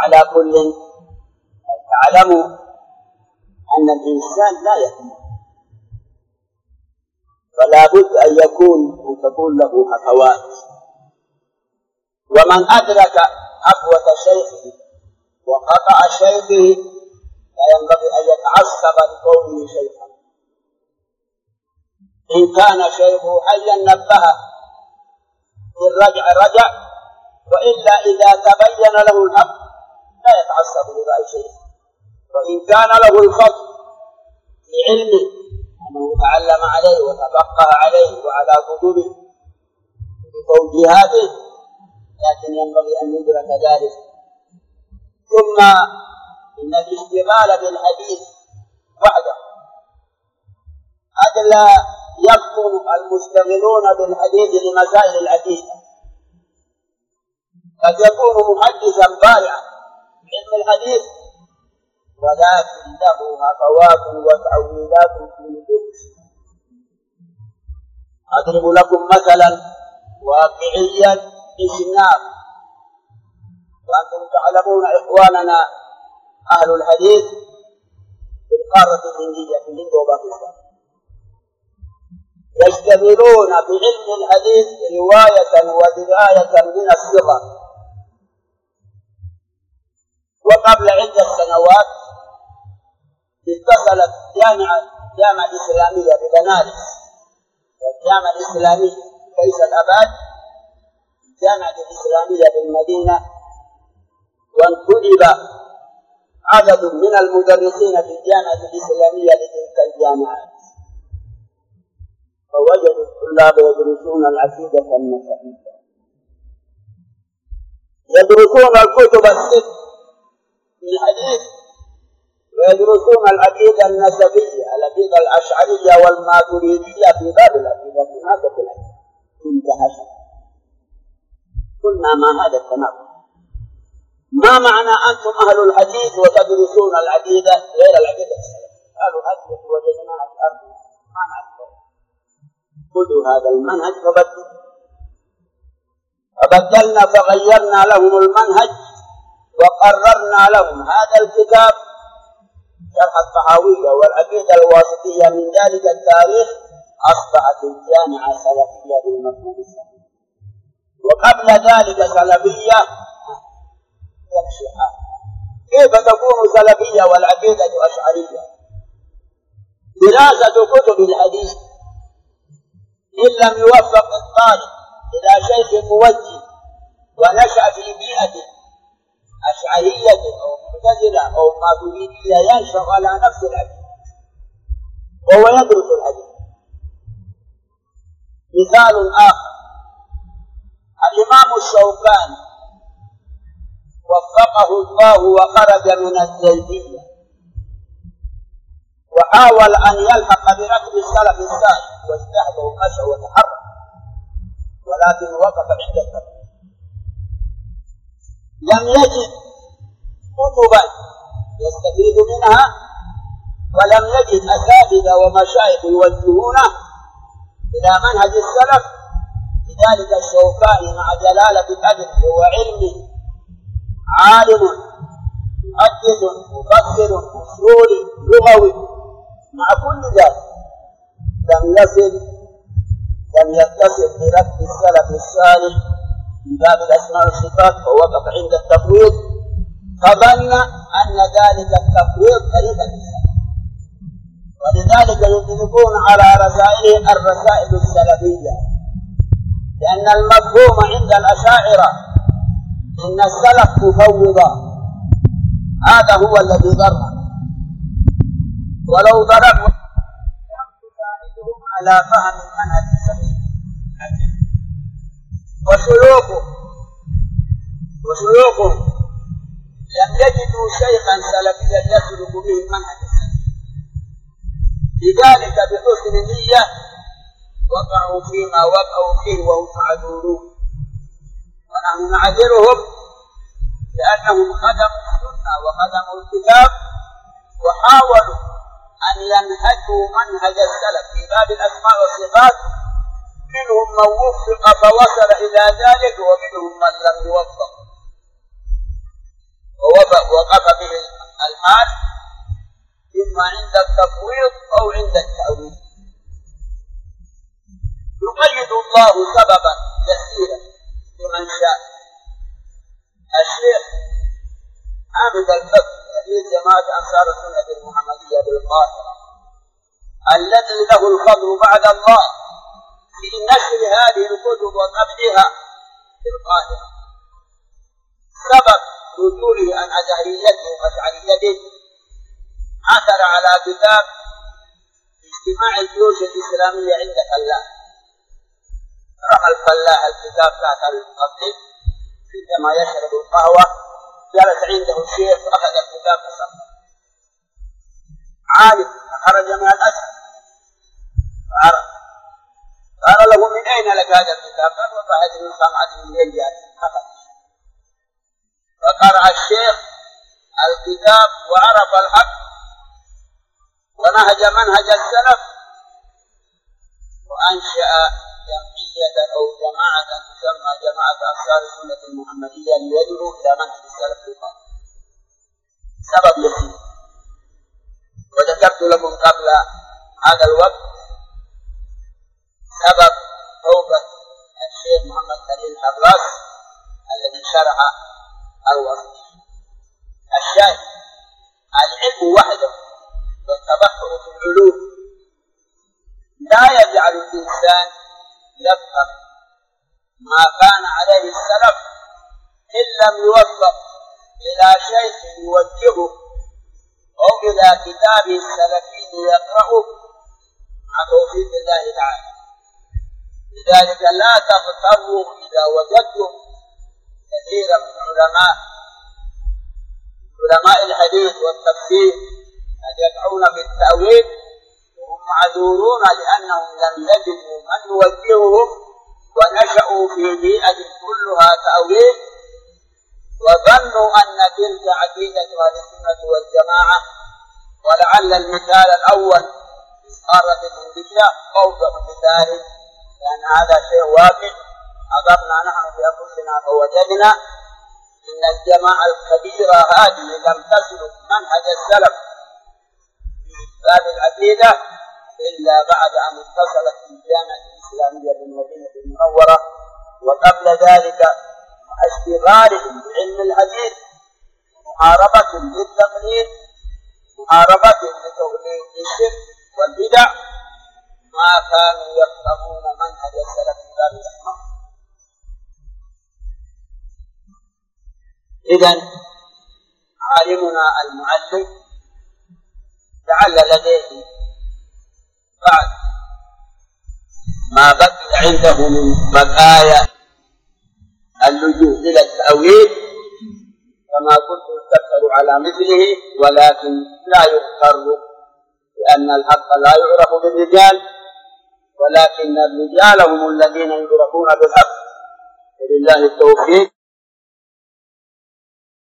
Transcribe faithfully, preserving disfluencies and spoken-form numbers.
وعلى كل تعلموا أن الإنسان لا يكمل، فلا بد أن يكون أن تكون له هفوات، ومن أدرك هفوة شيخه وخطأ شيخه لا ينبغي أن يتعصب لكونه شيخا. إن كان شيخه حيا نبهه، إن رجع رجع، وإلا إذا تبين له الحق لا يتعصب لرأي شيخه. وإن كان له الفضل في علمه أنه تعلم عليه وتفقه عليه وعلى كتبه بتوجيهاته، لكن ينبغي أن يدرك ذلك. ثم إن الاشتغال بالحديث وحده قد لا يفطن المشتغلون بالحديث لمسائل العقيدة. قد يكون محدثا بارعا بعلم الحديث ولكن له هفوات وتأويلات في نفوس. أضرب لكم مثلا واقعيا بسناب، وأنتم تعلمون إخواننا أهل الحديث في القارة الهندية في الهند وباكستان يشتغلون بعلم الحديث رواية ودراية من الصغر. وقبل عدة سنوات اتصلت جامعة الجامعة الإسلامية ببنارس والجامعة الإسلامية فيصل أباد الجامعة الإسلامية بالمدينة، وانتدب عدد من المدرسين في الجامعة الإسلامية لتلك الجامعات، فوجدوا الطلاب يدرسون العقيدة النسبية، يدرسون الكتب الست في الحديث، ويدرسون العقيدة النسبية العقيدة الأشعرية والماتريدية في باب العقيدة في مادة العقيدة. انتهى. قلنا ما هذا التناقض؟ ما معنى أنتم أهل الحديث وتدرسون العقيدة غير العقيدة السلفية؟ قالوا هذه وجدناها في الأرض ما نعرفها. خذوا هذا المنهج فبدلوا، فبدلنا فغيرنا لهم المنهج وقررنا لهم هذا الكتاب شرح الطحاوية والعقيدة الواسطية. من ذلك التاريخ أصبحت الجامعة سلفية بالمفهوم الصحيح، وقبل ذلك سلفية يمشي حال. كيف تكون سلفية والعقيدة أشعرية؟ دراسة كتب الحديث إن لم يوفق الطالب إلى شيخ موجه ونشأ في بيئة أشعرية أو معتزلة أو ماتريدية ينشأ على نفس الحديث وهو يدرس الحديث. مثال آخر، الإمام الشوكاني وفقه الله وخرج من الزيدية وحاول أن يلحق بركب السلف الصالح واجتهد ومشى وتحرك، ولكن وقف عند التقليد. لم يجد كتبا يستفيد منها، ولم يجد أساتذة ومشايخ يوجهونه إلى منهج السلف. لذلك الشوكاني مع جلالة قدره وعلمه عالم محدث مفسر اصولي لغوي، مع كل ذلك لم يصل لم يتصل بركب السلف الصالح في باب الاسماء والصفات، فوقف عند التفويض، فظن ان ذلك التفويض طريقه السلف، ولذلك يطلقون على رسائله الرسائل السلفيه، لان المفهوم عند الاشاعره إن السلف مفوضة، هذا هو الذي ضر. ولو ضربوا تساعدهم على فهم المنهج الصحيح. وشيوخهم وشيوخهم لم يجدوا شيخا سلفيا يسلك به المنهج الصحيح، لذلك بحسن نية وقعوا فيما وقعوا فيه وهم معذورون، ونحن نعذرهم لأنهم خدموا السنة وخدموا الكتاب وحاولوا أن ينهجوا منهج السلف في باب الأسماء والصفات. منهم من وفق فوصل إلى ذلك، ومنهم من لم يوفق ووفق حال إما عند التفويض أو عند التأويل. يقيد الله سببا يسيرا لمن شاء. الشيخ حامد الفتح رئيس جماعة أنصار السنة المحمدية بالقاهرة الذي له الفضل بعد الله في نشر هذه الكتب وطبعها في القاهرة، سبب رجوله عن أزهريته وأشعريته عثر على كتاب اجتماع الجيوش الإسلامية عند فلاح. رمى الفلاح الكتاب تحت القبل عندما يشرب القهوة، جلس عنده الشيخ فأخذ الكتاب فسمه. عالم خرج من الأزهر فعرف، قال له من أين لك هذا الكتاب؟ قال وفهد من صنعة من يجاد. فقرأ الشيخ الكتاب وعرف الحق ونهج منهج السلف وأنشأ جمعية أو جماعة تسمى جماعة أنصار السنة المحمدية ليدعو إلى منهج السلف القادم. سبب يسير، وذكرت لكم قبل هذا الوقت سبب توبة الشيخ محمد خليل حراس الذي شرح الوصف. الشاهد العلم وحده والتبحر في العلوم لا يجعل الإنسان يفهم ما كان عليه السلف إن لم يوفق إلى شيخ يوجهه أو إلى كتاب السلفي يقرأه مع توفيق الله تعالى. لذلك لا تغتروا إذا وجدتم كثيرا من علماء علماء الحديث والتفسير أن يدعون بالتأويل وهم معذورون لأنهم لم يجدوا من يوجههم ونشأوا في بيئة كلها تأويل وظنوا أن تلك عقيدة أهل السنة والجماعة. ولعل المثال الأول قارة الهندية أوضح مثال، لأن هذا شيء واقع حضرنا نحن بأنفسنا فوجدنا إن الجماعة الكبيرة هذه لم تسلك منهج السلف في باب العقيدة إلا بعد أن اتصلت بالجامعة الإسلامية بالمدينة المنورة، وقبل ذلك اشتغالهم بعلم الحديث، محاربة للتقليد، محاربة للشرك والبدع، ما كانوا يفهمون منهج السلف في باب الأحمر. إذن عالمنا المعلم لعل لديه بعد ما بقي عنده من بقايا اللجوء إلى التأويل كما كنت استدل على مثله، ولكن لا يغتر لأن الحق لا يعرف بالرجال، ولكن الرجال هم الذين يعرفون بالحق. وبالله التوفيق.